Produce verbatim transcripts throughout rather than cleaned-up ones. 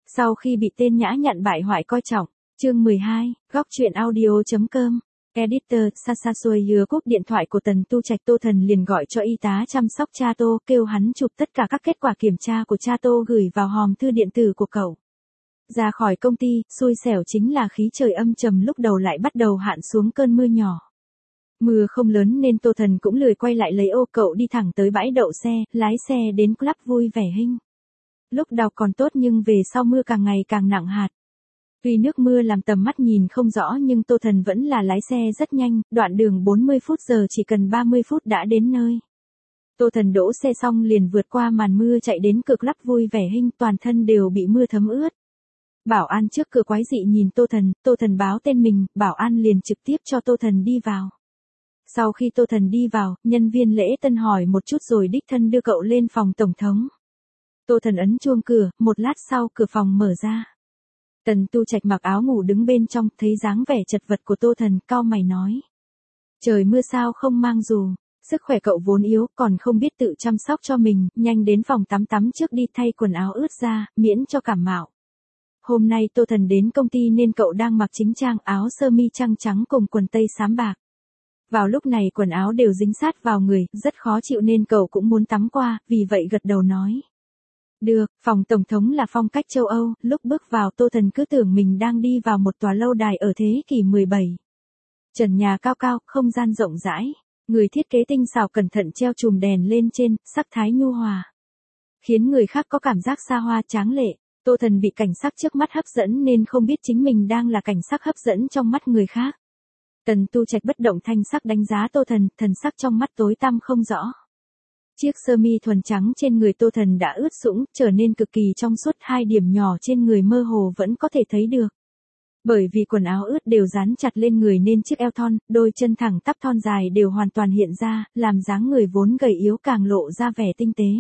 Sau khi bị tên nhã nhặn bại hoại coi trọng, chương mười hai, góc truyện audio.com. Editor, Sasasui hứa cúp điện thoại của Tần Tu Trạch. Tô Thần liền gọi cho y tá chăm sóc cha Tô, kêu hắn chụp tất cả các kết quả kiểm tra của cha Tô gửi vào hòm thư điện tử của cậu. Ra khỏi công ty, xui xẻo chính là khí trời âm trầm lúc đầu lại bắt đầu hạn xuống cơn mưa nhỏ. Mưa không lớn nên Tô Thần cũng lười quay lại lấy ô, cậu đi thẳng tới bãi đậu xe, lái xe đến club vui vẻ Hinh. Lúc đầu còn tốt nhưng về sau mưa càng ngày càng nặng hạt. Tuy nước mưa làm tầm mắt nhìn không rõ nhưng Tô Thần vẫn là lái xe rất nhanh, đoạn đường bốn mươi phút giờ chỉ cần ba mươi phút đã đến nơi. Tô Thần đỗ xe xong liền vượt qua màn mưa chạy đến cửa club vui vẻ Hinh, toàn thân đều bị mưa thấm ướt. Bảo an trước cửa quái dị nhìn Tô Thần, Tô Thần báo tên mình, bảo an liền trực tiếp cho Tô Thần đi vào. Sau khi Tô Thần đi vào, nhân viên lễ tân hỏi một chút rồi đích thân đưa cậu lên phòng tổng thống. Tô Thần ấn chuông cửa, một lát sau cửa phòng mở ra. Tần Tu Trạch mặc áo ngủ đứng bên trong, thấy dáng vẻ chật vật của Tô Thần, cau mày nói. Trời mưa sao không mang dù, sức khỏe cậu vốn yếu, còn không biết tự chăm sóc cho mình, nhanh đến phòng tắm tắm trước đi, thay quần áo ướt ra, miễn cho cảm mạo. Hôm nay Tô Thần đến công ty nên cậu đang mặc chính trang, áo sơ mi trắng trắng cùng quần tây xám bạc. Vào lúc này quần áo đều dính sát vào người, rất khó chịu nên cậu cũng muốn tắm qua, vì vậy gật đầu nói. Được, phòng tổng thống là phong cách châu Âu, lúc bước vào Tô Thần cứ tưởng mình đang đi vào một tòa lâu đài ở thế kỷ mười bảy. Trần nhà cao cao, không gian rộng rãi, người thiết kế tinh xảo cẩn thận treo chùm đèn lên trên, sắc thái nhu hòa. Khiến người khác có cảm giác xa hoa tráng lệ, Tô Thần bị cảnh sắc trước mắt hấp dẫn nên không biết chính mình đang là cảnh sắc hấp dẫn trong mắt người khác. Tần Tu Trạch bất động thanh sắc đánh giá Tô Thần, thần sắc trong mắt tối tăm không rõ. Chiếc sơ mi thuần trắng trên người Tô Thần đã ướt sũng, trở nên cực kỳ trong suốt, hai điểm nhỏ trên người mơ hồ vẫn có thể thấy được. Bởi vì quần áo ướt đều dán chặt lên người nên chiếc eo thon, đôi chân thẳng tắp thon dài đều hoàn toàn hiện ra, làm dáng người vốn gầy yếu càng lộ ra vẻ tinh tế.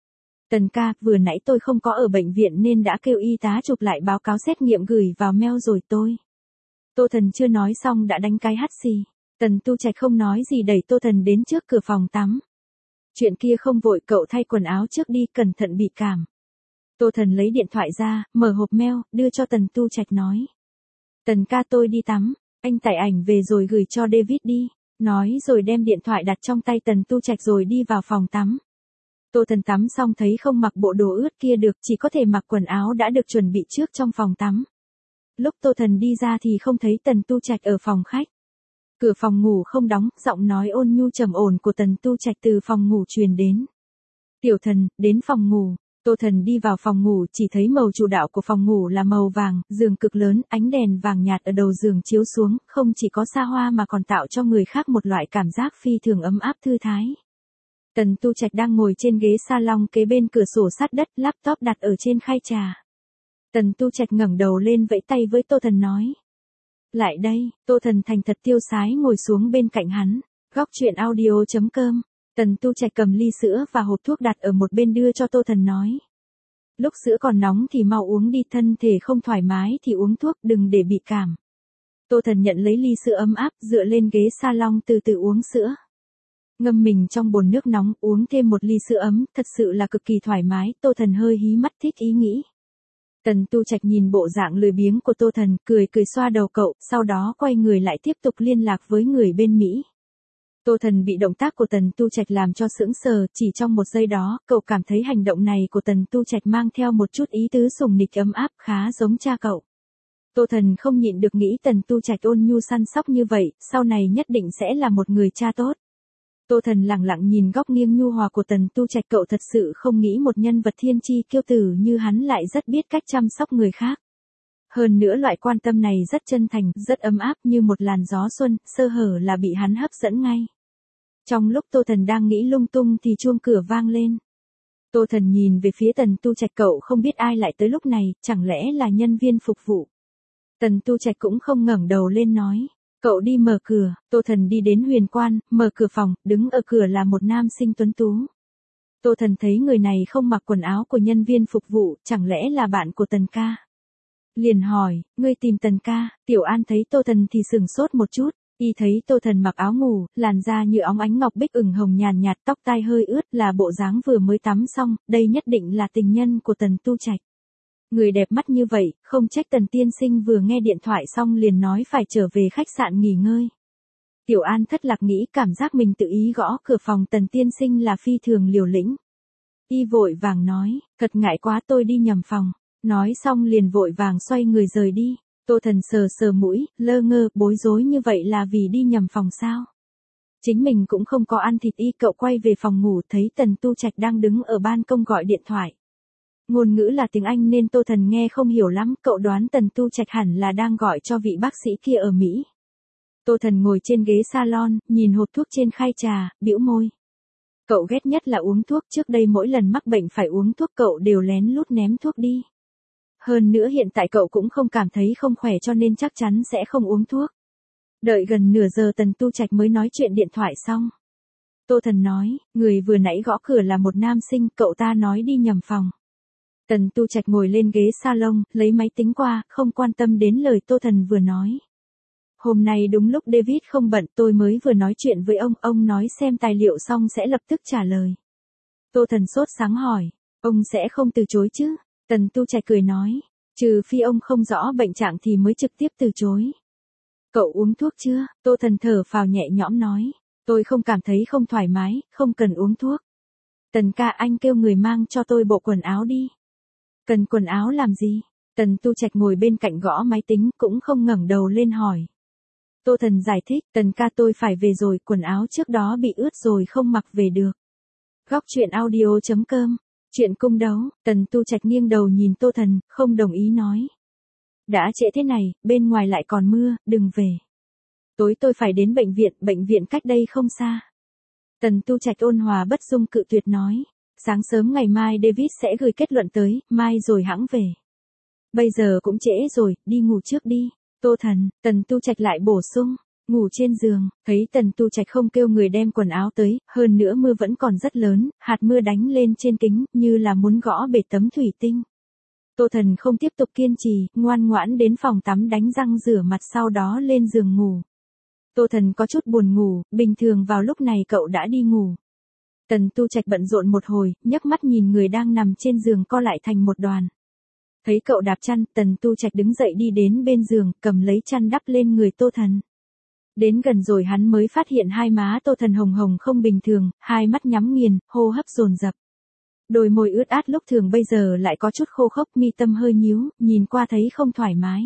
Tần ca, vừa nãy tôi không có ở bệnh viện nên đã kêu y tá chụp lại báo cáo xét nghiệm gửi vào mail rồi tôi. Tô Thần chưa nói xong đã đánh cái hắt xì. Tần Tu Trạch không nói gì đẩy Tô Thần đến trước cửa phòng tắm. Chuyện kia không vội, cậu thay quần áo trước đi, cẩn thận bị cảm. Tô Thần lấy điện thoại ra, mở hộp mail, đưa cho Tần Tu Trạch nói. Tần ca, tôi đi tắm, anh tải ảnh về rồi gửi cho David đi. Nói rồi đem điện thoại đặt trong tay Tần Tu Trạch rồi đi vào phòng tắm. Tô Thần tắm xong thấy không mặc bộ đồ ướt kia được, chỉ có thể mặc quần áo đã được chuẩn bị trước trong phòng tắm. Lúc Tô Thần đi ra thì không thấy Tần Tu Trạch ở phòng khách. Cửa phòng ngủ không đóng, giọng nói ôn nhu trầm ổn của Tần Tu Trạch từ phòng ngủ truyền đến. Tiểu Thần, đến phòng ngủ. Tô Thần đi vào phòng ngủ, chỉ thấy màu chủ đạo của phòng ngủ là màu vàng, giường cực lớn, ánh đèn vàng nhạt ở đầu giường chiếu xuống, không chỉ có xa hoa mà còn tạo cho người khác một loại cảm giác phi thường ấm áp thư thái. Tần Tu Trạch đang ngồi trên ghế salon kế bên cửa sổ sát đất, laptop đặt ở trên khay trà. Tần Tu Trạch ngẩng đầu lên vẫy tay với Tô Thần nói. Lại đây, Tô Thần thành thật tiêu sái ngồi xuống bên cạnh hắn. Góc truyện audio.com. Tần Tu Trạch cầm ly sữa và hộp thuốc đặt ở một bên đưa cho Tô Thần nói. Lúc sữa còn nóng thì mau uống đi, thân thể không thoải mái thì uống thuốc, đừng để bị cảm. Tô Thần nhận lấy ly sữa ấm áp, dựa lên ghế salon từ từ uống sữa. Ngâm mình trong bồn nước nóng, uống thêm một ly sữa ấm, thật sự là cực kỳ thoải mái, Tô Thần hơi hí mắt thích ý nghĩ. Tần Tu Trạch nhìn bộ dạng lười biếng của Tô Thần, cười cười xoa đầu cậu, sau đó quay người lại tiếp tục liên lạc với người bên Mỹ. Tô Thần bị động tác của Tần Tu Trạch làm cho sững sờ, chỉ trong một giây đó, cậu cảm thấy hành động này của Tần Tu Trạch mang theo một chút ý tứ sủng nịch ấm áp, khá giống cha cậu. Tô Thần không nhịn được nghĩ Tần Tu Trạch ôn nhu săn sóc như vậy, sau này nhất định sẽ là một người cha tốt. Tô Thần lặng lặng nhìn góc nghiêng nhu hòa của Tần Tu Trạch, cậu thật sự không nghĩ một nhân vật thiên chi kiêu tử như hắn lại rất biết cách chăm sóc người khác. Hơn nữa loại quan tâm này rất chân thành, rất ấm áp như một làn gió xuân, sơ hở là bị hắn hấp dẫn ngay. Trong lúc Tô Thần đang nghĩ lung tung thì chuông cửa vang lên. Tô Thần nhìn về phía Tần Tu Trạch, cậu không biết ai lại tới lúc này, chẳng lẽ là nhân viên phục vụ. Tần Tu Trạch cũng không ngẩng đầu lên nói. Cậu đi mở cửa. Tô Thần đi đến huyền quan, mở cửa phòng, đứng ở cửa là một nam sinh tuấn tú. Tô Thần thấy người này không mặc quần áo của nhân viên phục vụ, chẳng lẽ là bạn của Tần ca. Liền hỏi, ngươi tìm Tần ca. Tiểu An thấy Tô Thần thì sừng sốt một chút, y thấy Tô Thần mặc áo ngủ, làn da như óng ánh ngọc bích ửng hồng nhàn nhạt, tóc tai hơi ướt, là bộ dáng vừa mới tắm xong, đây nhất định là tình nhân của Tần Tu Trạch. Người đẹp mắt như vậy, không trách Tần tiên sinh vừa nghe điện thoại xong liền nói phải trở về khách sạn nghỉ ngơi. Tiểu An thất lạc nghĩ cảm giác mình tự ý gõ cửa phòng Tần tiên sinh là phi thường liều lĩnh. Y vội vàng nói, thật ngại quá tôi đi nhầm phòng. Nói xong liền vội vàng xoay người rời đi. Tô Thần sờ sờ mũi, lơ ngơ, bối rối như vậy là vì đi nhầm phòng sao? Chính mình cũng không có ăn thịt y. Cậu quay về phòng ngủ thấy Tần Tu Trạch đang đứng ở ban công gọi điện thoại. Ngôn ngữ là tiếng Anh nên Tô Thần nghe không hiểu lắm, cậu đoán Tần Tu Trạch hẳn là đang gọi cho vị bác sĩ kia ở Mỹ. Tô Thần ngồi trên ghế salon, nhìn hộp thuốc trên khay trà, bĩu môi. Cậu ghét nhất là uống thuốc, trước đây mỗi lần mắc bệnh phải uống thuốc cậu đều lén lút ném thuốc đi. Hơn nữa hiện tại cậu cũng không cảm thấy không khỏe cho nên chắc chắn sẽ không uống thuốc. Đợi gần nửa giờ Tần Tu Trạch mới nói chuyện điện thoại xong. Tô Thần nói, người vừa nãy gõ cửa là một nam sinh, cậu ta nói đi nhầm phòng. Tần Tu Trạch ngồi lên ghế salon, lấy máy tính qua, không quan tâm đến lời Tô Thần vừa nói. Hôm nay đúng lúc David không bận, tôi mới vừa nói chuyện với ông, ông nói xem tài liệu xong sẽ lập tức trả lời. Tô Thần sốt sáng hỏi, ông sẽ không từ chối chứ? Tần Tu Trạch cười nói, trừ phi ông không rõ bệnh trạng thì mới trực tiếp từ chối. Cậu uống thuốc chưa? Tô Thần thở phào nhẹ nhõm nói, tôi không cảm thấy không thoải mái, không cần uống thuốc. Tần ca, anh kêu người mang cho tôi bộ quần áo đi. Cần quần áo làm gì? Tần Tu Trạch ngồi bên cạnh gõ máy tính cũng không ngẩng đầu lên hỏi. Tô Thần giải thích, Tần ca tôi phải về rồi, quần áo trước đó bị ướt rồi không mặc về được. Góc truyện audio chấm com, chuyện cung đấu. Tần Tu Trạch nghiêng đầu nhìn Tô Thần, không đồng ý nói. Đã trễ thế này, bên ngoài lại còn mưa, đừng về. Tối tôi phải đến bệnh viện, bệnh viện cách đây không xa. Tần Tu Trạch ôn hòa bất dung cự tuyệt nói. Sáng sớm ngày mai David sẽ gửi kết luận tới, mai rồi hãng về. Bây giờ cũng trễ rồi, đi ngủ trước đi. Tô Thần, Tần Tu Trạch lại bổ sung, ngủ trên giường, thấy Tần Tu Trạch không kêu người đem quần áo tới, hơn nữa mưa vẫn còn rất lớn, hạt mưa đánh lên trên kính, như là muốn gõ bể tấm thủy tinh. Tô Thần không tiếp tục kiên trì, ngoan ngoãn đến phòng tắm đánh răng rửa mặt sau đó lên giường ngủ. Tô Thần có chút buồn ngủ, bình thường vào lúc này cậu đã đi ngủ. Tần Tu Trạch bận rộn một hồi, nhấc mắt nhìn người đang nằm trên giường co lại thành một đoàn. Thấy cậu đạp chăn, Tần Tu Trạch đứng dậy đi đến bên giường, cầm lấy chăn đắp lên người Tô Thần. Đến gần rồi hắn mới phát hiện hai má Tô Thần hồng hồng không bình thường, hai mắt nhắm nghiền, hô hấp dồn dập. Đôi môi ướt át lúc thường bây giờ lại có chút khô khốc, mi tâm hơi nhíu, nhìn qua thấy không thoải mái.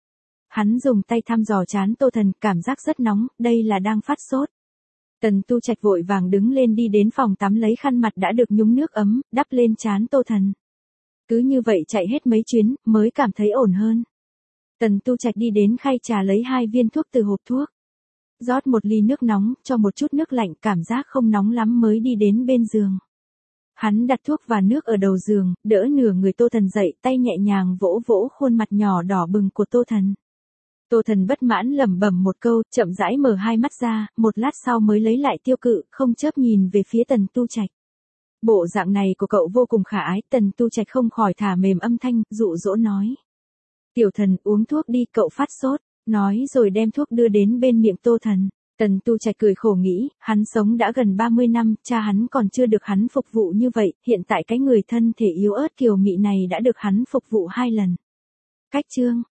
Hắn dùng tay thăm dò trán Tô Thần, cảm giác rất nóng, đây là đang phát sốt. Tần Tu Trạch vội vàng đứng lên đi đến phòng tắm lấy khăn mặt đã được nhúng nước ấm, đắp lên trán Tô Thần. Cứ như vậy chạy hết mấy chuyến, mới cảm thấy ổn hơn. Tần Tu Trạch đi đến khay trà lấy hai viên thuốc từ hộp thuốc. Rót một ly nước nóng, cho một chút nước lạnh, cảm giác không nóng lắm mới đi đến bên giường. Hắn đặt thuốc và nước ở đầu giường, đỡ nửa người Tô Thần dậy, tay nhẹ nhàng vỗ vỗ khuôn mặt nhỏ đỏ bừng của Tô Thần. Tô Thần bất mãn lẩm bẩm một câu, chậm rãi mở hai mắt ra, một lát sau mới lấy lại tiêu cự, không chớp nhìn về phía Tần Tu Trạch. Bộ dạng này của cậu vô cùng khả ái, Tần Tu Trạch không khỏi thả mềm âm thanh, dụ dỗ nói. Tiểu Thần, uống thuốc đi, cậu phát sốt, nói rồi đem thuốc đưa đến bên miệng Tô Thần. Tần Tu Trạch cười khổ nghĩ, hắn sống đã gần ba mươi năm, cha hắn còn chưa được hắn phục vụ như vậy, hiện tại cái người thân thể yếu ớt kiều mị này đã được hắn phục vụ hai lần. Cách chương